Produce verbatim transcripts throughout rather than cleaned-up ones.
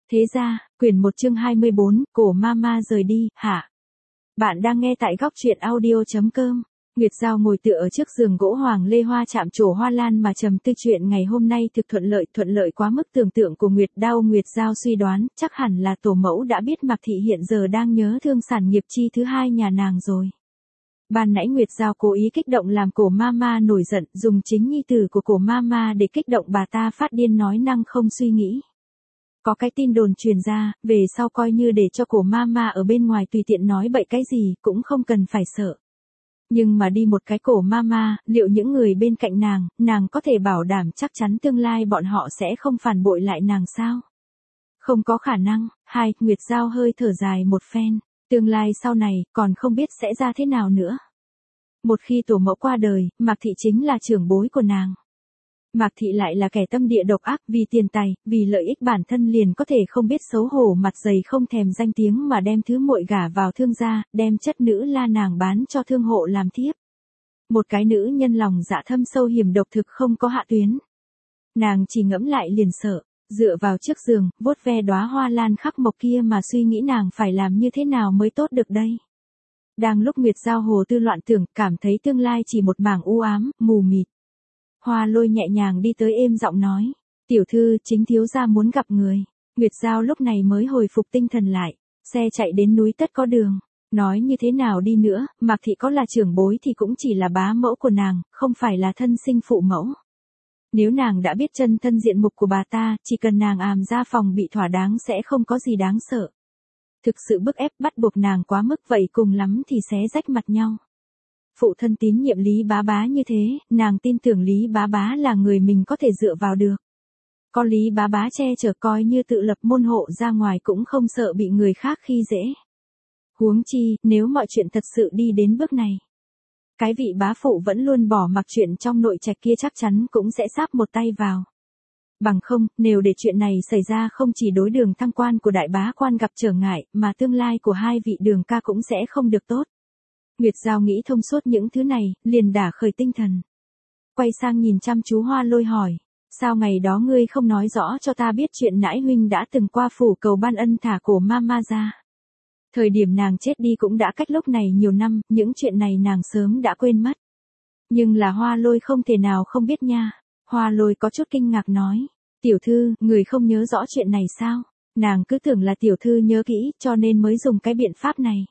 Thế ra, quyển một chương hai mươi bốn, cổ Mama rời đi, hả? Bạn đang nghe tại góc truyện audio chấm com. Nguyệt Giao ngồi tựa ở trước giường gỗ hoàng lê hoa chạm trổ hoa lan mà trầm tư chuyện ngày hôm nay thực thuận lợi, thuận lợi quá mức tưởng tượng của Nguyệt Đao. Nguyệt Giao suy đoán, chắc hẳn là tổ mẫu đã biết Mạc Thị hiện giờ đang nhớ thương sản nghiệp chi thứ hai nhà nàng rồi. Ban nãy Nguyệt Giao cố ý kích động làm cổ Mama nổi giận, dùng chính nhi tử của cổ Mama để kích động bà ta phát điên nói năng không suy nghĩ. Có cái tin đồn truyền ra, về sau coi như để cho cổ Mama ở bên ngoài tùy tiện nói bậy cái gì, cũng không cần phải sợ. Nhưng mà đi một cái cổ Mama, liệu những người bên cạnh nàng, nàng có thể bảo đảm chắc chắn tương lai bọn họ sẽ không phản bội lại nàng sao? Không có khả năng. Hai, Nguyệt Giao hơi thở dài một phen, tương lai sau này, còn không biết sẽ ra thế nào nữa. Một khi tổ mẫu qua đời, Mạc Thị chính là trưởng bối của nàng. Mạc Thị lại là kẻ tâm địa độc ác, vì tiền tài, vì lợi ích bản thân liền có thể không biết xấu hổ, mặt dày không thèm danh tiếng mà đem thứ muội gả vào thương gia, đem chất nữ la nàng bán cho thương hộ làm thiếp. Một cái nữ nhân lòng dạ thâm sâu hiểm độc thực không có hạ tuyến. Nàng chỉ ngẫm lại liền sợ, dựa vào trước giường, vuốt ve đóa hoa lan khắc mộc kia mà suy nghĩ nàng phải làm như thế nào mới tốt được đây. Đang lúc Nguyệt Giao hồ tư loạn tưởng, cảm thấy tương lai chỉ một mảng u ám, mù mịt. Hoa Lôi nhẹ nhàng đi tới êm giọng nói, tiểu thư, chính thiếu gia muốn gặp người. Nguyệt Giao lúc này mới hồi phục tinh thần lại, xe chạy đến núi tất có đường. Nói như thế nào đi nữa, Mạc Thị có là trưởng bối thì cũng chỉ là bá mẫu của nàng, không phải là thân sinh phụ mẫu. Nếu nàng đã biết chân thân diện mục của bà ta, chỉ cần nàng àm ra phòng bị thỏa đáng sẽ không có gì đáng sợ. Thực sự bức ép bắt buộc nàng quá mức vậy cùng lắm thì xé rách mặt nhau. Phụ thân tín nhiệm Lý Bá Bá như thế, nàng tin tưởng Lý Bá Bá là người mình có thể dựa vào được. Có Lý Bá Bá che chở coi như tự lập môn hộ ra ngoài cũng không sợ bị người khác khi dễ. Huống chi, nếu mọi chuyện thật sự đi đến bước này. Cái vị bá phụ vẫn luôn bỏ mặc chuyện trong nội trạch kia chắc chắn cũng sẽ sáp một tay vào. Bằng không, nếu để chuyện này xảy ra không chỉ đối đường thăng quan của đại bá quan gặp trở ngại, mà tương lai của hai vị đường ca cũng sẽ không được tốt. Nguyệt Giao nghĩ thông suốt những thứ này, liền đả khởi tinh thần. Quay sang nhìn chăm chú Hoa Lôi hỏi, sao ngày đó ngươi không nói rõ cho ta biết chuyện nãi huynh đã từng qua phủ cầu ban ân thả cổ Mama ra. Thời điểm nàng chết đi cũng đã cách lúc này nhiều năm, những chuyện này nàng sớm đã quên mất. Nhưng là Hoa Lôi không thể nào không biết nha. Hoa Lôi có chút kinh ngạc nói, tiểu thư, người không nhớ rõ chuyện này sao? Nàng cứ tưởng là tiểu thư nhớ kỹ, cho nên mới dùng cái biện pháp này.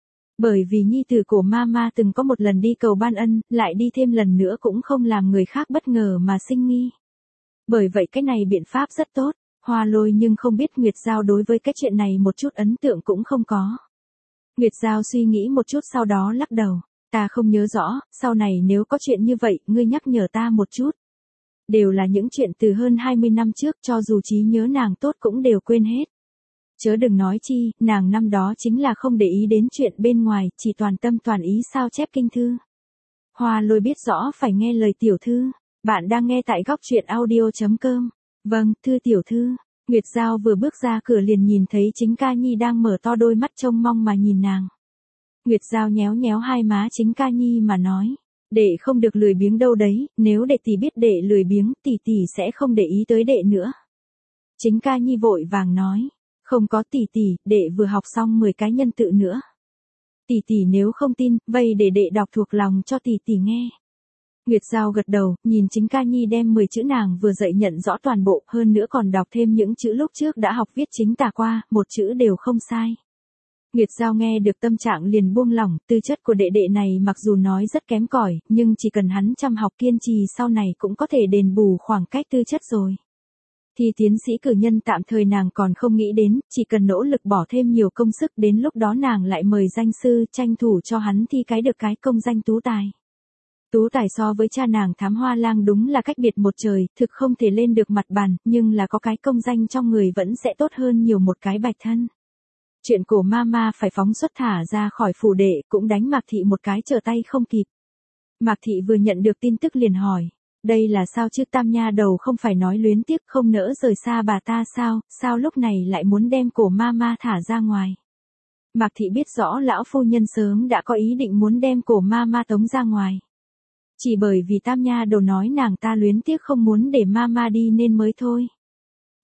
Bởi vì nhi tử của Mama từng có một lần đi cầu ban ân, lại đi thêm lần nữa cũng không làm người khác bất ngờ mà sinh nghi. Bởi vậy cái này biện pháp rất tốt. Hoa Lôi nhưng không biết Nguyệt Giao đối với cái chuyện này một chút ấn tượng cũng không có. Nguyệt Giao suy nghĩ một chút sau đó lắc đầu, ta không nhớ rõ, sau này nếu có chuyện như vậy, ngươi nhắc nhở ta một chút. Đều là những chuyện từ hơn hai mươi năm trước, cho dù trí nhớ nàng tốt cũng đều quên hết. Chớ đừng nói chi, nàng năm đó chính là không để ý đến chuyện bên ngoài, chỉ toàn tâm toàn ý sao chép kinh thư. Hoa Lôi biết rõ phải nghe lời tiểu thư. Bạn đang nghe tại góc truyện audio chấm com. Vâng, thưa tiểu thư. Nguyệt Giao vừa bước ra cửa liền nhìn thấy Chính Ca Nhi đang mở to đôi mắt trông mong mà nhìn nàng. Nguyệt Giao nhéo nhéo hai má Chính Ca Nhi mà nói, đệ không được lười biếng đâu đấy, nếu đệ tỷ biết đệ lười biếng, tỷ tỷ sẽ không để ý tới đệ nữa. Chính Ca Nhi vội vàng nói, không có tỷ tỷ, đệ vừa học xong mười cái nhân tự nữa. Tỷ tỷ nếu không tin, vậy để đệ đọc thuộc lòng cho tỷ tỷ nghe. Nguyệt Giao gật đầu, nhìn Chính Ca Nhi đem mười chữ nàng vừa dạy nhận rõ toàn bộ, hơn nữa còn đọc thêm những chữ lúc trước đã học viết chính tả qua, một chữ đều không sai. Nguyệt Giao nghe được tâm trạng liền buông lỏng, tư chất của đệ đệ này mặc dù nói rất kém cỏi, nhưng chỉ cần hắn chăm học kiên trì sau này cũng có thể đền bù khoảng cách tư chất rồi. Thì tiến sĩ cử nhân tạm thời nàng còn không nghĩ đến, chỉ cần nỗ lực bỏ thêm nhiều công sức đến lúc đó nàng lại mời danh sư tranh thủ cho hắn thi cái được cái công danh tú tài. Tú tài so với cha nàng Thám Hoa Lang đúng là cách biệt một trời, thực không thể lên được mặt bàn, nhưng là có cái công danh trong người vẫn sẽ tốt hơn nhiều một cái bạch thân. Chuyện cổ Mama phải phóng xuất thả ra khỏi phủ đệ cũng đánh Mạc Thị một cái trở tay không kịp. Mạc Thị vừa nhận được tin tức liền hỏi, đây là sao chứ, tam nha đầu không phải nói luyến tiếc không nỡ rời xa bà ta sao, sao lúc này lại muốn đem cổ Mama thả ra ngoài. Mạc Thị biết rõ lão phu nhân sớm đã có ý định muốn đem cổ Mama tống ra ngoài. Chỉ bởi vì tam nha đầu nói nàng ta luyến tiếc không muốn để Mama đi nên mới thôi.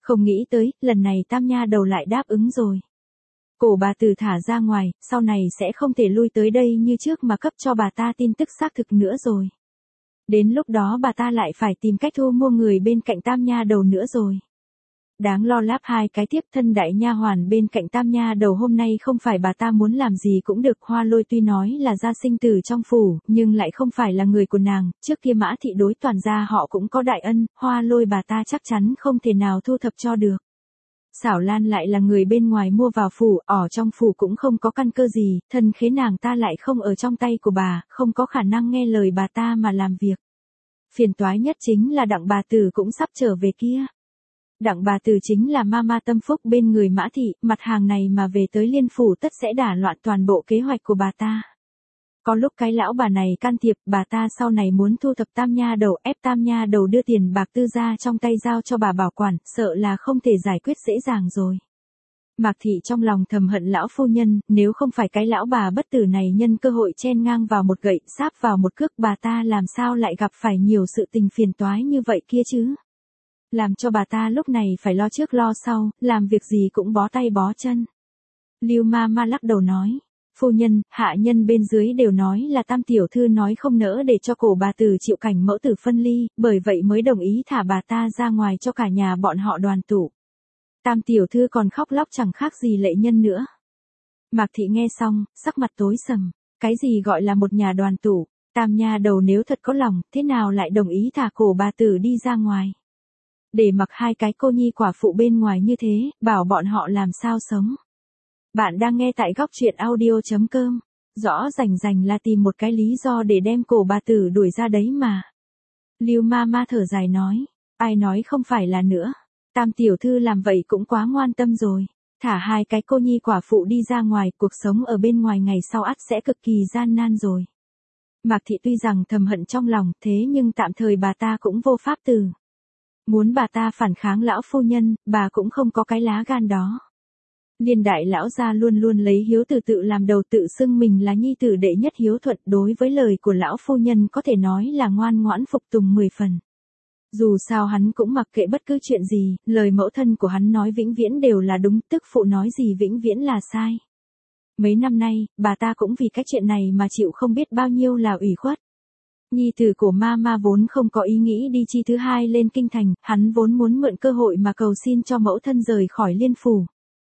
Không nghĩ tới, lần này tam nha đầu lại đáp ứng rồi. Cổ bà Từ thả ra ngoài, sau này sẽ không thể lui tới đây như trước mà cấp cho bà ta tin tức xác thực nữa rồi. Đến lúc đó bà ta lại phải tìm cách thu mua người bên cạnh tam nha đầu nữa rồi. Đáng lo láp hai cái tiếp thân đại nha hoàn bên cạnh tam nha đầu hôm nay không phải bà ta muốn làm gì cũng được. Hoa Lôi tuy nói là gia sinh tử trong phủ, nhưng lại không phải là người của nàng, trước kia Mã thị đối toàn gia họ cũng có đại ân, Hoa Lôi bà ta chắc chắn không thể nào thu thập cho được. Xảo Lan lại là người bên ngoài mua vào phủ, ở trong phủ cũng không có căn cơ gì, thân khế nàng ta lại không ở trong tay của bà, không có khả năng nghe lời bà ta mà làm việc. Phiền toái nhất chính là Đặng bà Tử cũng sắp trở về kia. Đặng bà Tử chính là mama tâm phúc bên người Mã thị, mặt hàng này mà về tới Liên phủ tất sẽ đả loạn toàn bộ kế hoạch của bà ta. Có lúc cái lão bà này can thiệp, bà ta sau này muốn thu thập tam nha đầu, ép tam nha đầu đưa tiền bạc tư gia trong tay giao cho bà bảo quản, sợ là không thể giải quyết dễ dàng rồi. Mạc thị trong lòng thầm hận lão phu nhân, nếu không phải cái lão bà bất tử này nhân cơ hội chen ngang vào một gậy, sáp vào một cước, bà ta làm sao lại gặp phải nhiều sự tình phiền toái như vậy kia chứ. Làm cho bà ta lúc này phải lo trước lo sau, làm việc gì cũng bó tay bó chân. Lưu ma ma lắc đầu nói. Phu nhân, hạ nhân bên dưới đều nói là tam tiểu thư nói không nỡ để cho cổ bà Tử chịu cảnh mẫu tử phân ly, bởi vậy mới đồng ý thả bà ta ra ngoài cho cả nhà bọn họ đoàn tụ. Tam tiểu thư còn khóc lóc chẳng khác gì lệ nhân nữa. Mạc thị nghe xong, sắc mặt tối sầm, cái gì gọi là một nhà đoàn tụ, tam nha đầu nếu thật có lòng, thế nào lại đồng ý thả cổ bà Tử đi ra ngoài. Để mặc hai cái cô nhi quả phụ bên ngoài như thế, bảo bọn họ làm sao sống. Bạn đang nghe tại góc truyện audio chấm com. Rõ rành rành là tìm một cái lý do để đem cổ bà Tử đuổi ra đấy mà. Lưu ma ma thở dài nói. Ai nói không phải là nữa. Tam tiểu thư làm vậy cũng quá ngoan tâm rồi. Thả hai cái cô nhi quả phụ đi ra ngoài, cuộc sống ở bên ngoài ngày sau ắt sẽ cực kỳ gian nan rồi. Mạc thị tuy rằng thầm hận trong lòng, thế nhưng tạm thời bà ta cũng vô pháp từ. Muốn bà ta phản kháng lão phu nhân, bà cũng không có cái lá gan đó. Liên đại lão gia luôn luôn lấy hiếu tử tự làm đầu, tự xưng mình là nhi tử đệ nhất hiếu thuận, đối với lời của lão phu nhân có thể nói là ngoan ngoãn phục tùng mười phần. Dù sao hắn cũng mặc kệ bất cứ chuyện gì, lời mẫu thân của hắn nói vĩnh viễn đều là đúng, tức phụ nói gì vĩnh viễn là sai. Mấy năm nay, bà ta cũng vì cái chuyện này mà chịu không biết bao nhiêu là ủy khuất. Nhi tử của ma ma vốn không có ý nghĩ đi chi thứ hai lên kinh thành, hắn vốn muốn mượn cơ hội mà cầu xin cho mẫu thân rời khỏi Liên phủ.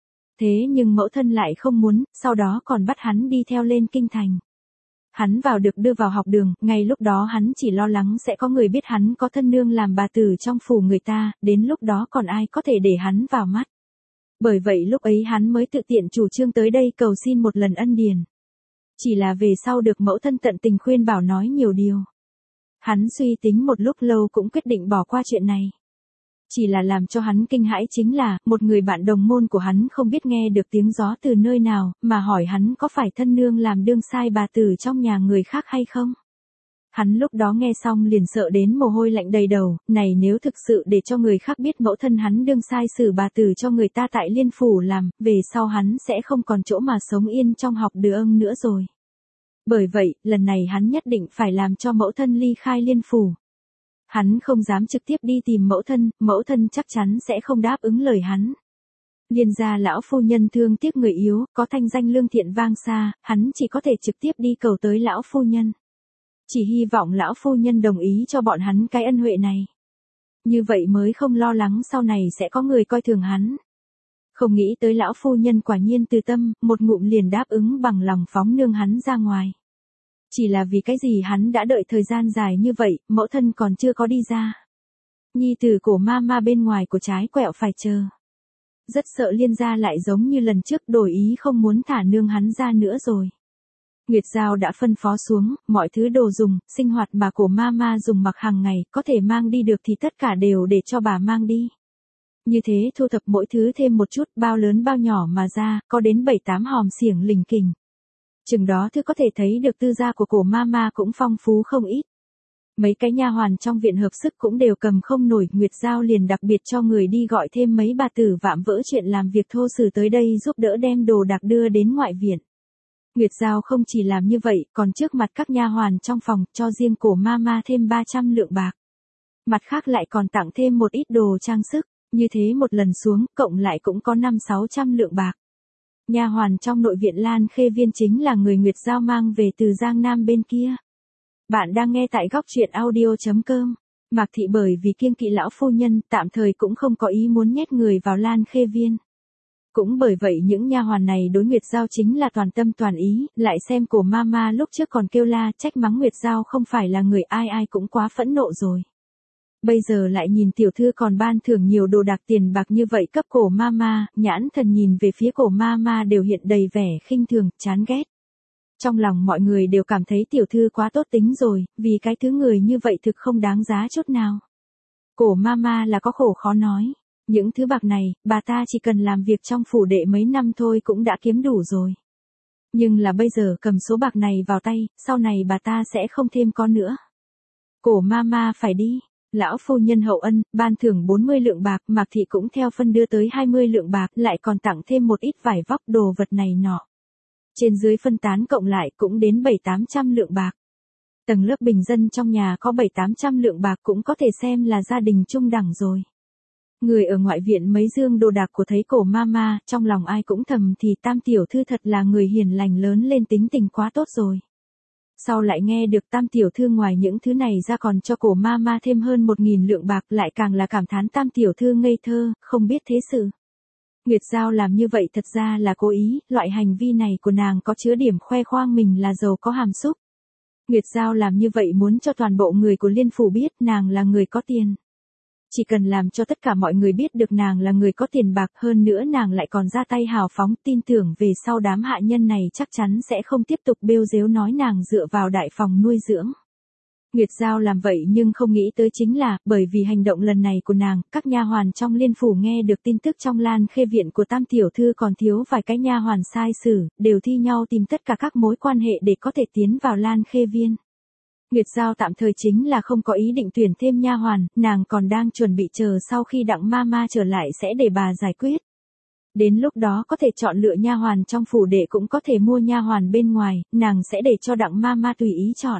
Thế nhưng mẫu thân lại không muốn, sau đó còn bắt hắn đi theo lên kinh thành. Hắn vào được đưa vào học đường, ngay lúc đó hắn chỉ lo lắng sẽ có người biết hắn có thân nương làm bà tử trong phủ người ta, đến lúc đó còn ai có thể để hắn vào mắt. Bởi vậy lúc ấy hắn mới tự tiện chủ trương tới đây cầu xin một lần ân điền. Chỉ là về sau được mẫu thân tận tình khuyên bảo nói nhiều điều. Hắn suy tính một lúc lâu cũng quyết định bỏ qua chuyện này. Chỉ là làm cho hắn kinh hãi chính là, một người bạn đồng môn của hắn không biết nghe được tiếng gió từ nơi nào, mà hỏi hắn có phải thân nương làm đương sai bà tử trong nhà người khác hay không. Hắn lúc đó nghe xong liền sợ đến mồ hôi lạnh đầy đầu, này nếu thực sự để cho người khác biết mẫu thân hắn đương sai xử bà tử cho người ta tại Liên phủ làm, về sau hắn sẽ không còn chỗ mà sống yên trong học đường nữa rồi. Bởi vậy, lần này hắn nhất định phải làm cho mẫu thân ly khai Liên phủ. Hắn không dám trực tiếp đi tìm mẫu thân, mẫu thân chắc chắn sẽ không đáp ứng lời hắn. Liên gia lão phu nhân thương tiếc người yếu, có thanh danh lương thiện vang xa, hắn chỉ có thể trực tiếp đi cầu tới lão phu nhân. Chỉ hy vọng lão phu nhân đồng ý cho bọn hắn cái ân huệ này. Như vậy mới không lo lắng sau này sẽ có người coi thường hắn. Không nghĩ tới lão phu nhân quả nhiên từ tâm, một ngụm liền đáp ứng bằng lòng phóng nương hắn ra ngoài. Chỉ là vì cái gì hắn đã đợi thời gian dài như vậy, mẫu thân còn chưa có đi ra. Nhi tử của ma ma bên ngoài của trái quẹo phải chờ. Rất sợ Liên gia lại giống như lần trước đổi ý không muốn thả nương hắn ra nữa rồi. Nguyệt Giao đã phân phó xuống, mọi thứ đồ dùng, sinh hoạt mà của ma ma dùng mặc hàng ngày, có thể mang đi được thì tất cả đều để cho bà mang đi. Như thế thu thập mỗi thứ thêm một chút, bao lớn bao nhỏ mà ra, có đến bảy tám hòm xiềng lình kình. Chừng đó thứ có thể thấy được tư gia của cổ ma ma cũng phong phú không ít. Mấy cái nha hoàn trong viện hợp sức cũng đều cầm không nổi, Nguyệt Giao liền đặc biệt cho người đi gọi thêm mấy bà tử vạm vỡ chuyện làm việc thô sử tới đây giúp đỡ đem đồ đạc đưa đến ngoại viện. Nguyệt Giao không chỉ làm như vậy, còn trước mặt các nha hoàn trong phòng cho riêng cổ ma ma thêm ba trăm lượng bạc. Mặt khác lại còn tặng thêm một ít đồ trang sức. Như thế một lần xuống, cộng lại cũng có năm sáu trăm lượng bạc. Nha hoàn trong nội viện Lan Khê Viên chính là người Nguyệt Giao mang về từ Giang Nam bên kia. Bạn đang nghe tại góc truyện audio.com. Mạc Thị bởi vì kiêng kỵ lão phu nhân, tạm thời cũng không có ý muốn nhét người vào Lan Khê Viên. Cũng bởi vậy những nha hoàn này đối Nguyệt Giao chính là toàn tâm toàn ý, lại xem Cổ Mama lúc trước còn kêu la trách mắng Nguyệt Giao không phải là người ai ai cũng quá phẫn nộ rồi. Bây giờ lại nhìn tiểu thư còn ban thưởng nhiều đồ đạc tiền bạc như vậy cấp Cổ Mama, nhãn thần nhìn về phía Cổ Mama đều hiện đầy vẻ khinh thường, chán ghét. Trong lòng mọi người đều cảm thấy tiểu thư quá tốt tính rồi, vì cái thứ người như vậy thực không đáng giá chút nào. Cổ Mama là có khổ khó nói. Những thứ bạc này, bà ta chỉ cần làm việc trong phủ đệ mấy năm thôi cũng đã kiếm đủ rồi. Nhưng là bây giờ cầm số bạc này vào tay, sau này bà ta sẽ không thêm có nữa. Cổ Mama phải đi. Lão phu nhân hậu ân, ban thưởng bốn mươi lượng bạc, Mạc Thị cũng theo phân đưa tới hai mươi lượng bạc, lại còn tặng thêm một ít vải vóc đồ vật này nọ. Trên dưới phân tán cộng lại cũng đến bảy tám trăm lượng bạc. Tầng lớp bình dân trong nhà có bảy tám trăm lượng bạc cũng có thể xem là gia đình trung đẳng rồi. Người ở ngoại viện mấy dương đồ đạc của thấy Cổ Mama, trong lòng ai cũng thầm thì Tam tiểu thư thật là người hiền lành lớn lên tính tình quá tốt rồi. Sau lại nghe được Tam tiểu thư ngoài những thứ này ra còn cho Cổ Mama thêm hơn một nghìn lượng bạc, lại càng là cảm thán Tam tiểu thư ngây thơ, không biết thế sự. Nguyệt Giao làm như vậy thật ra là cố ý, loại hành vi này của nàng có chứa điểm khoe khoang mình là giàu có hàm xúc. Nguyệt Giao làm như vậy muốn cho toàn bộ người của Liên phủ biết nàng là người có tiền. Chỉ cần làm cho tất cả mọi người biết được nàng là người có tiền bạc, hơn nữa nàng lại còn ra tay hào phóng, tin tưởng về sau đám hạ nhân này chắc chắn sẽ không tiếp tục bêu dếu nói nàng dựa vào đại phòng nuôi dưỡng. Nguyệt Giao làm vậy nhưng không nghĩ tới chính là, bởi vì hành động lần này của nàng, các nha hoàn trong Liên phủ nghe được tin tức trong Lan Khê viện của Tam tiểu thư còn thiếu vài cái nha hoàn sai sử, đều thi nhau tìm tất cả các mối quan hệ để có thể tiến vào Lan Khê viên. Nguyệt Giao tạm thời chính là không có ý định tuyển thêm nha hoàn, nàng còn đang chuẩn bị chờ sau khi Đặng Mama trở lại sẽ để bà giải quyết. Đến lúc đó có thể chọn lựa nha hoàn trong phủ đệ cũng có thể mua nha hoàn bên ngoài, nàng sẽ để cho Đặng Mama tùy ý chọn.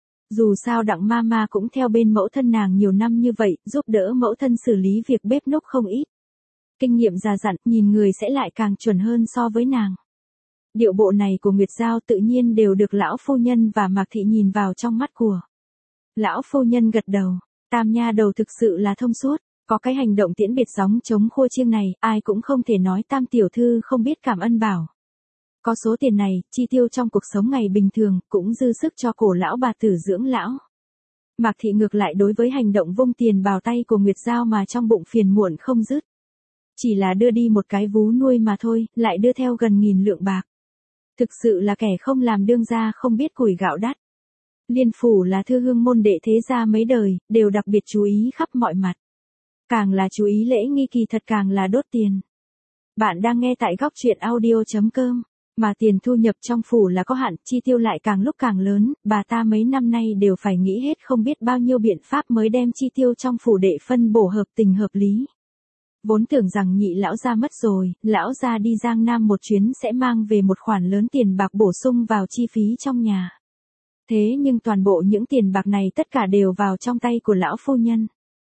Dù sao Đặng Mama cũng theo bên mẫu thân nàng nhiều năm như vậy, giúp đỡ mẫu thân xử lý việc bếp núc không ít. Kinh nghiệm già dặn, nhìn người sẽ lại càng chuẩn hơn so với nàng. Điệu bộ này của Nguyệt Giao tự nhiên đều được lão phu nhân và Mạc Thị nhìn vào trong mắt của. Lão phu nhân gật đầu, Tam nha đầu thực sự là thông suốt, có cái hành động tiễn biệt gióng chống khua chiêng này, ai cũng không thể nói Tam tiểu thư không biết cảm ơn bảo. Có số tiền này, chi tiêu trong cuộc sống ngày bình thường, cũng dư sức cho cổ lão bà tử dưỡng lão. Mạc Thị ngược lại đối với hành động vung tiền vào tay của Nguyệt Giao mà trong bụng phiền muộn không dứt. Chỉ là đưa đi một cái vú nuôi mà thôi, lại đưa theo gần nghìn lượng bạc. Thực sự là kẻ không làm đương gia không biết củi gạo đắt. Liên phủ là thư hương môn đệ thế gia mấy đời, đều đặc biệt chú ý khắp mọi mặt. Càng là chú ý lễ nghi kỳ thật càng là đốt tiền. Bạn đang nghe tại góc truyện audio.com. Mà tiền thu nhập trong phủ là có hạn, chi tiêu lại càng lúc càng lớn, bà ta mấy năm nay đều phải nghĩ hết không biết bao nhiêu biện pháp mới đem chi tiêu trong phủ đệ phân bổ hợp tình hợp lý. Vốn tưởng rằng nhị lão gia mất rồi, lão gia đi Giang Nam một chuyến sẽ mang về một khoản lớn tiền bạc bổ sung vào chi phí trong nhà. Thế nhưng toàn bộ những tiền bạc này tất cả đều vào trong tay của lão phu nhân.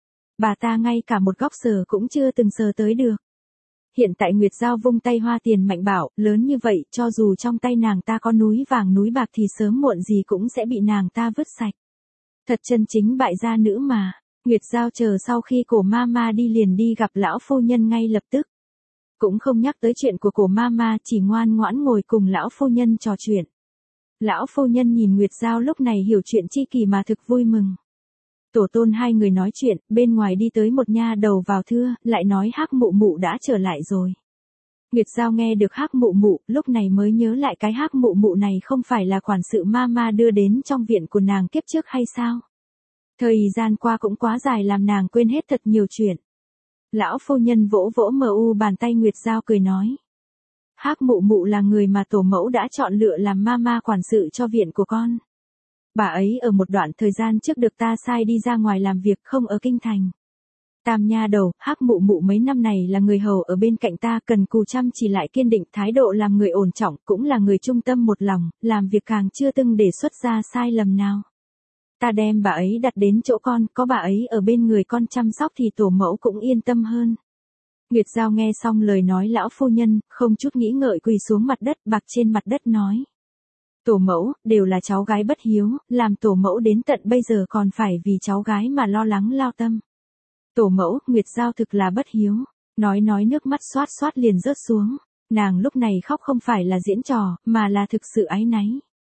Bà ta ngay cả một góc sờ cũng chưa từng sờ tới được. Hiện tại Nguyệt Giao vung tay hoa tiền mạnh bảo, lớn như vậy, cho dù trong tay nàng ta có núi vàng núi bạc thì sớm muộn gì cũng sẽ bị nàng ta vứt sạch. Thật chân chính bại gia nữ mà. Nguyệt Giao chờ sau khi Cổ Mama đi liền đi gặp lão phu nhân ngay lập tức. Cũng không nhắc tới chuyện của Cổ Mama, chỉ ngoan ngoãn ngồi cùng lão phu nhân trò chuyện. Lão phu nhân nhìn Nguyệt Giao lúc này hiểu chuyện chi kỳ mà thực vui mừng. Tổ tôn hai người nói chuyện, bên ngoài đi tới một nha đầu vào thưa, lại nói Hắc mụ mụ đã trở lại rồi. Nguyệt Giao nghe được Hắc mụ mụ, lúc này mới nhớ lại cái Hắc mụ mụ này không phải là quản sự Mama đưa đến trong viện của nàng kiếp trước hay sao? Thời gian qua cũng quá dài làm nàng quên hết thật nhiều chuyện. Lão phu nhân vỗ vỗ mờ u bàn tay Nguyệt Giao cười nói. Hắc mụ mụ là người mà tổ mẫu đã chọn lựa làm Mama quản sự cho viện của con. Bà ấy ở một đoạn thời gian trước được ta sai đi ra ngoài làm việc không ở kinh thành. Tam nha đầu, Hắc mụ mụ mấy năm này là người hầu ở bên cạnh ta, cần cù chăm chỉ lại kiên định, thái độ làm người ổn trọng, cũng là người trung tâm một lòng, làm việc càng chưa từng để xuất ra sai lầm nào. Ta đem bà ấy đặt đến chỗ con, có bà ấy ở bên người con chăm sóc thì tổ mẫu cũng yên tâm hơn. Nguyệt Giao nghe xong lời nói lão phu nhân, không chút nghĩ ngợi quỳ xuống mặt đất, bạc trên mặt đất nói. Tổ mẫu, đều là cháu gái bất hiếu, làm tổ mẫu đến tận bây giờ còn phải vì cháu gái mà lo lắng lao tâm. Tổ mẫu, Nguyệt Giao thực là bất hiếu. Nói nói nước mắt xoát xoát liền rớt xuống. Nàng lúc này khóc không phải là diễn trò, mà là thực sự áy náy.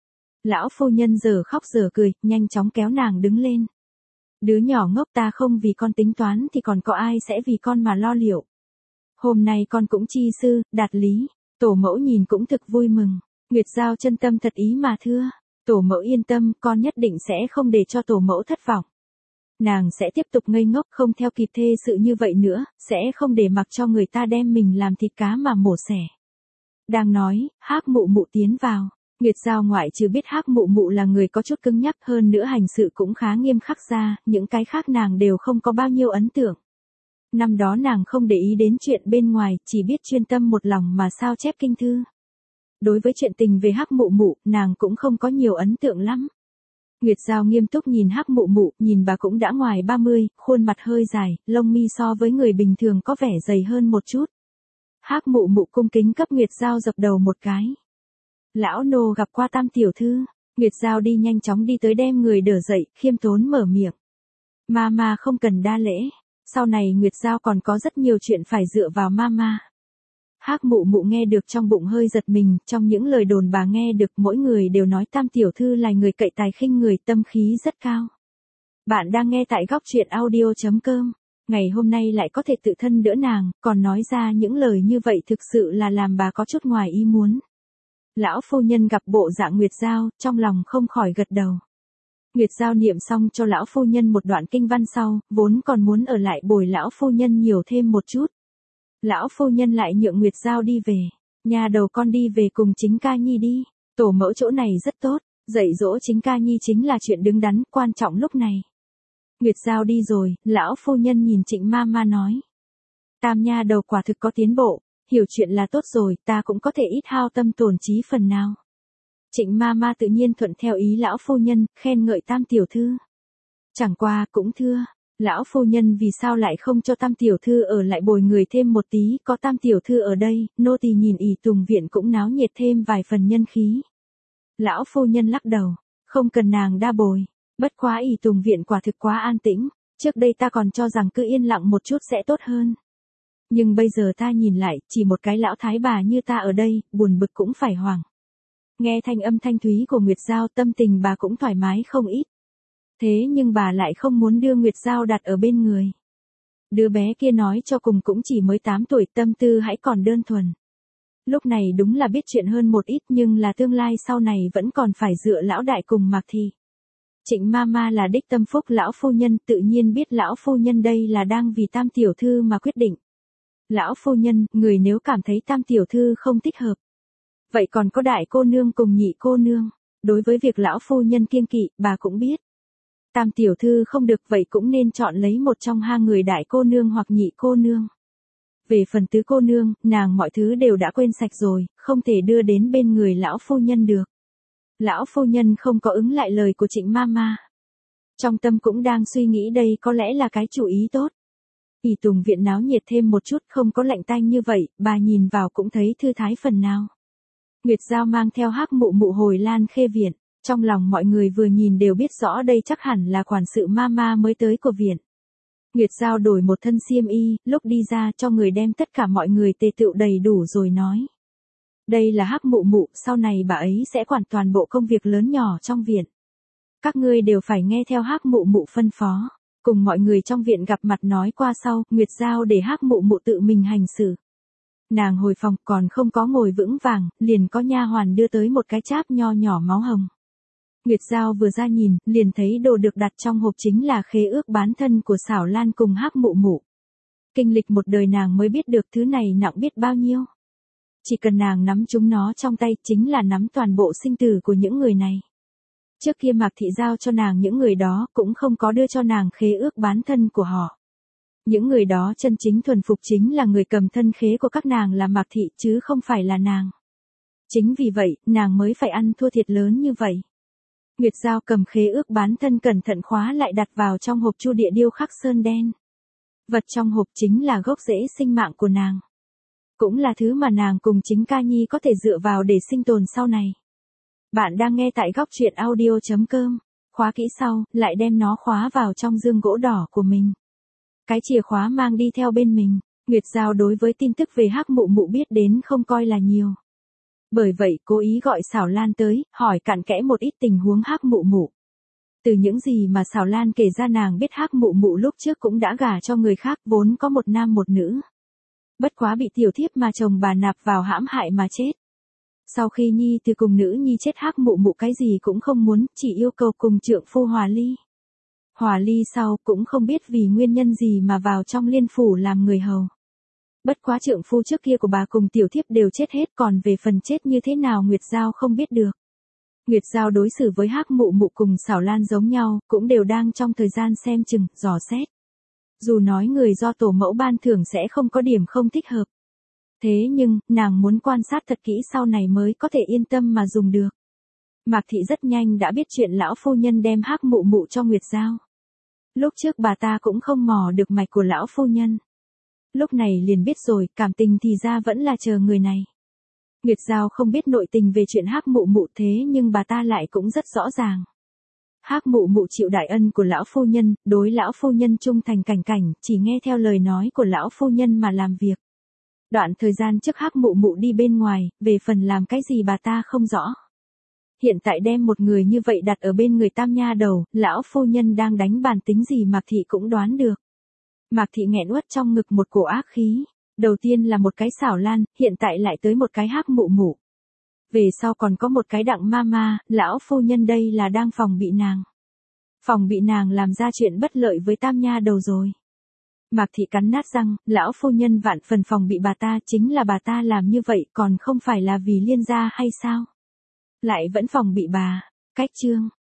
Lão phu nhân giờ khóc giờ cười, nhanh chóng kéo nàng đứng lên. Đứa nhỏ ngốc, ta không vì con tính toán thì còn có ai sẽ vì con mà lo liệu. Hôm nay con cũng chi sư, đạt lý, tổ mẫu nhìn cũng thực vui mừng. Nguyệt Giao chân tâm thật ý mà thưa, tổ mẫu yên tâm, con nhất định sẽ không để cho tổ mẫu thất vọng. Nàng sẽ tiếp tục ngây ngốc không theo kịp thê sự như vậy nữa, sẽ không để mặc cho người ta đem mình làm thịt cá mà mổ xẻ. Đang nói, Hắc Mụ Mụ tiến vào. Nguyệt Giao ngoại trừ biết Hắc Mụ Mụ là người có chút cứng nhắc, hơn nữa hành sự cũng khá nghiêm khắc ra, những cái khác nàng đều không có bao nhiêu ấn tượng. Năm đó nàng không để ý đến chuyện bên ngoài, chỉ biết chuyên tâm một lòng mà sao chép kinh thư. Đối với chuyện tình về Hắc Mụ Mụ, nàng cũng không có nhiều ấn tượng lắm. Nguyệt Giao nghiêm túc nhìn Hắc Mụ Mụ, nhìn bà cũng đã ngoài ba mươi, khuôn mặt hơi dài, lông mi so với người bình thường có vẻ dày hơn một chút. Hắc Mụ Mụ cung kính cấp Nguyệt Giao dập đầu một cái. Lão nô gặp qua Tam tiểu thư. Nguyệt Giao đi nhanh chóng đi tới đem người đỡ dậy, khiêm tốn mở miệng. Mama không cần đa lễ, sau này Nguyệt Giao còn có rất nhiều chuyện phải dựa vào mama. Hắc Mụ Mụ nghe được trong bụng hơi giật mình, trong những lời đồn bà nghe được mỗi người đều nói Tam tiểu thư là người cậy tài khinh người, tâm khí rất cao. Bạn đang nghe tại góc truyện audio chấm com. Ngày hôm nay lại có thể tự thân đỡ nàng, còn nói ra những lời như vậy thực sự là làm bà có chút ngoài ý muốn. Lão phu nhân gặp bộ dạng Nguyệt Giao, trong lòng không khỏi gật đầu. Nguyệt Giao niệm xong cho lão phu nhân một đoạn kinh văn sau, vốn còn muốn ở lại bồi lão phu nhân nhiều thêm một chút. Lão phu nhân lại nhượng Nguyệt Giao đi về. Nhà đầu con đi về cùng Chính Ca Nhi đi. Tổ mẫu chỗ này rất tốt, dạy dỗ Chính Ca Nhi chính là chuyện đứng đắn, quan trọng lúc này. Nguyệt Giao đi rồi, lão phu nhân nhìn Trịnh Mama nói. Tam nha đầu quả thực có tiến bộ, hiểu chuyện là tốt rồi, ta cũng có thể ít hao tâm tổn trí phần nào. Trịnh Mama tự nhiên thuận theo ý lão phu nhân, khen ngợi Tam tiểu thư. Chẳng qua cũng thưa, lão phu nhân vì sao lại không cho Tam tiểu thư ở lại bồi người thêm một tí, có Tam tiểu thư ở đây, nô tỳ nhìn ỷ Tùng viện cũng náo nhiệt thêm vài phần nhân khí. Lão phu nhân lắc đầu, không cần nàng đa bồi, bất quá ỷ Tùng viện quả thực quá an tĩnh, trước đây ta còn cho rằng cứ yên lặng một chút sẽ tốt hơn. Nhưng bây giờ ta nhìn lại, chỉ một cái lão thái bà như ta ở đây, buồn bực cũng phải hoảng. Nghe thanh âm thanh thúy của Nguyệt Giao, tâm tình bà cũng thoải mái không ít. Thế nhưng bà lại không muốn đưa Nguyệt Giao đặt ở bên người. Đứa bé kia nói cho cùng cũng chỉ mới tám tuổi, tâm tư hãy còn đơn thuần. Lúc này đúng là biết chuyện hơn một ít, nhưng là tương lai sau này vẫn còn phải dựa lão đại cùng Mạc Thị. Trịnh Mama là đích tâm phúc lão phu nhân, tự nhiên biết lão phu nhân đây là đang vì Tam tiểu thư mà quyết định. Lão phu nhân, người nếu cảm thấy Tam tiểu thư không thích hợp, vậy còn có đại cô nương cùng nhị cô nương. Đối với việc lão phu nhân kiêng kỵ, bà cũng biết. Tam tiểu thư không được, vậy cũng nên chọn lấy một trong hai người đại cô nương hoặc nhị cô nương. Về phần tứ cô nương, nàng mọi thứ đều đã quên sạch rồi, không thể đưa đến bên người lão phu nhân được. Lão phu nhân không có ứng lại lời của Trịnh Mama. Trong tâm cũng đang suy nghĩ đây có lẽ là cái chủ ý tốt. ỷ Tùng viện náo nhiệt thêm một chút, không có lạnh tanh như vậy, bà nhìn vào cũng thấy thư thái phần nào. Nguyệt Giao mang theo Hắc Mụ Mụ hồi Lan Khê viện, trong lòng mọi người vừa nhìn đều biết rõ đây chắc hẳn là quản sự Mama mới tới của viện. Nguyệt Giao đổi một thân xiêm y, lúc đi ra cho người đem tất cả mọi người tề tựu đầy đủ rồi nói. Đây là Hắc Mụ Mụ, sau này bà ấy sẽ quản toàn bộ công việc lớn nhỏ trong viện. Các ngươi đều phải nghe theo Hắc Mụ Mụ phân phó. Cùng mọi người trong viện gặp mặt nói qua sau, Nguyệt Giao để Hắc Mụ Mụ tự mình hành xử. Nàng hồi phòng còn không có ngồi vững vàng, liền có nha hoàn đưa tới một cái cháp nho nhỏ máu hồng. Nguyệt Giao vừa ra nhìn, liền thấy đồ được đặt trong hộp chính là khế ước bán thân của Xảo Lan cùng Hắc Mụ Mụ. Kinh lịch một đời nàng mới biết được thứ này nặng biết bao nhiêu. Chỉ cần nàng nắm chúng nó trong tay chính là nắm toàn bộ sinh tử của những người này. Trước kia Mạc Thị giao cho nàng những người đó cũng không có đưa cho nàng khế ước bán thân của họ. Những người đó chân chính thuần phục chính là người cầm thân khế của các nàng là Mạc Thị chứ không phải là nàng. Chính vì vậy, nàng mới phải ăn thua thiệt lớn như vậy. Nguyệt Giao cầm khế ước bán thân cẩn thận khóa lại đặt vào trong hộp chu địa điêu khắc sơn đen. Vật trong hộp chính là gốc rễ sinh mạng của nàng. Cũng là thứ mà nàng cùng chính ca nhi có thể dựa vào để sinh tồn sau này. Bạn đang nghe tại góc truyện audio.com. Khóa kỹ sau, lại đem nó khóa vào trong dương gỗ đỏ của mình. Cái chìa khóa mang đi theo bên mình, Nguyệt Giao đối với tin tức về Hắc Mụ Mụ biết đến không coi là nhiều. Bởi vậy cố ý gọi Xảo Lan tới, hỏi cặn kẽ một ít tình huống Hắc Mụ Mụ. Từ những gì mà Xảo Lan kể ra nàng biết Hắc Mụ Mụ lúc trước cũng đã gả cho người khác, vốn có một nam một nữ. Bất quá bị tiểu thiếp mà chồng bà nạp vào hãm hại mà chết. Sau khi Nhi từ cùng nữ Nhi chết, Hắc Mụ Mụ cái gì cũng không muốn, chỉ yêu cầu cùng trượng phu hòa ly. Hòa ly sau cũng không biết vì nguyên nhân gì mà vào trong liên phủ làm người hầu. Bất quá trượng phu trước kia của bà cùng tiểu thiếp đều chết hết, còn về phần chết như thế nào Nguyệt Giao không biết được. Nguyệt Giao đối xử với Hắc Mụ Mụ cùng Xảo Lan giống nhau, cũng đều đang trong thời gian xem chừng, dò xét. Dù nói người do tổ mẫu ban thưởng sẽ không có điểm không thích hợp. Thế nhưng, nàng muốn quan sát thật kỹ sau này mới có thể yên tâm mà dùng được. Mạc Thị rất nhanh đã biết chuyện lão phu nhân đem Hắc Mụ Mụ cho Nguyệt Giao. Lúc trước bà ta cũng không mò được mạch của lão phu nhân. Lúc này liền biết rồi, cảm tình thì ra vẫn là chờ người này. Nguyệt Giao không biết nội tình về chuyện Hắc Mụ Mụ, thế nhưng bà ta lại cũng rất rõ ràng. Hắc Mụ Mụ chịu đại ân của lão phu nhân, đối lão phu nhân trung thành cảnh cảnh, chỉ nghe theo lời nói của lão phu nhân mà làm việc. Đoạn thời gian trước Hắc Mụ Mụ đi bên ngoài, về phần làm cái gì bà ta không rõ. Hiện tại đem một người như vậy đặt ở bên người tam nha đầu, lão phu nhân đang đánh bàn tính gì Mạc Thị cũng đoán được. Mạc Thị nghẹn uất trong ngực một cổ ác khí. Đầu tiên là một cái Xảo Lan, hiện tại lại tới một cái Hắc Mụ Mụ. Về sau còn có một cái Đặng Mama, lão phu nhân đây là đang phòng bị nàng. Phòng bị nàng làm ra chuyện bất lợi với tam nha đầu rồi. Mạc Thị cắn nát răng, lão phu nhân vạn phần phòng bị bà ta, chính là bà ta làm như vậy còn không phải là vì liên gia hay sao? Lại vẫn phòng bị bà. Cách chương.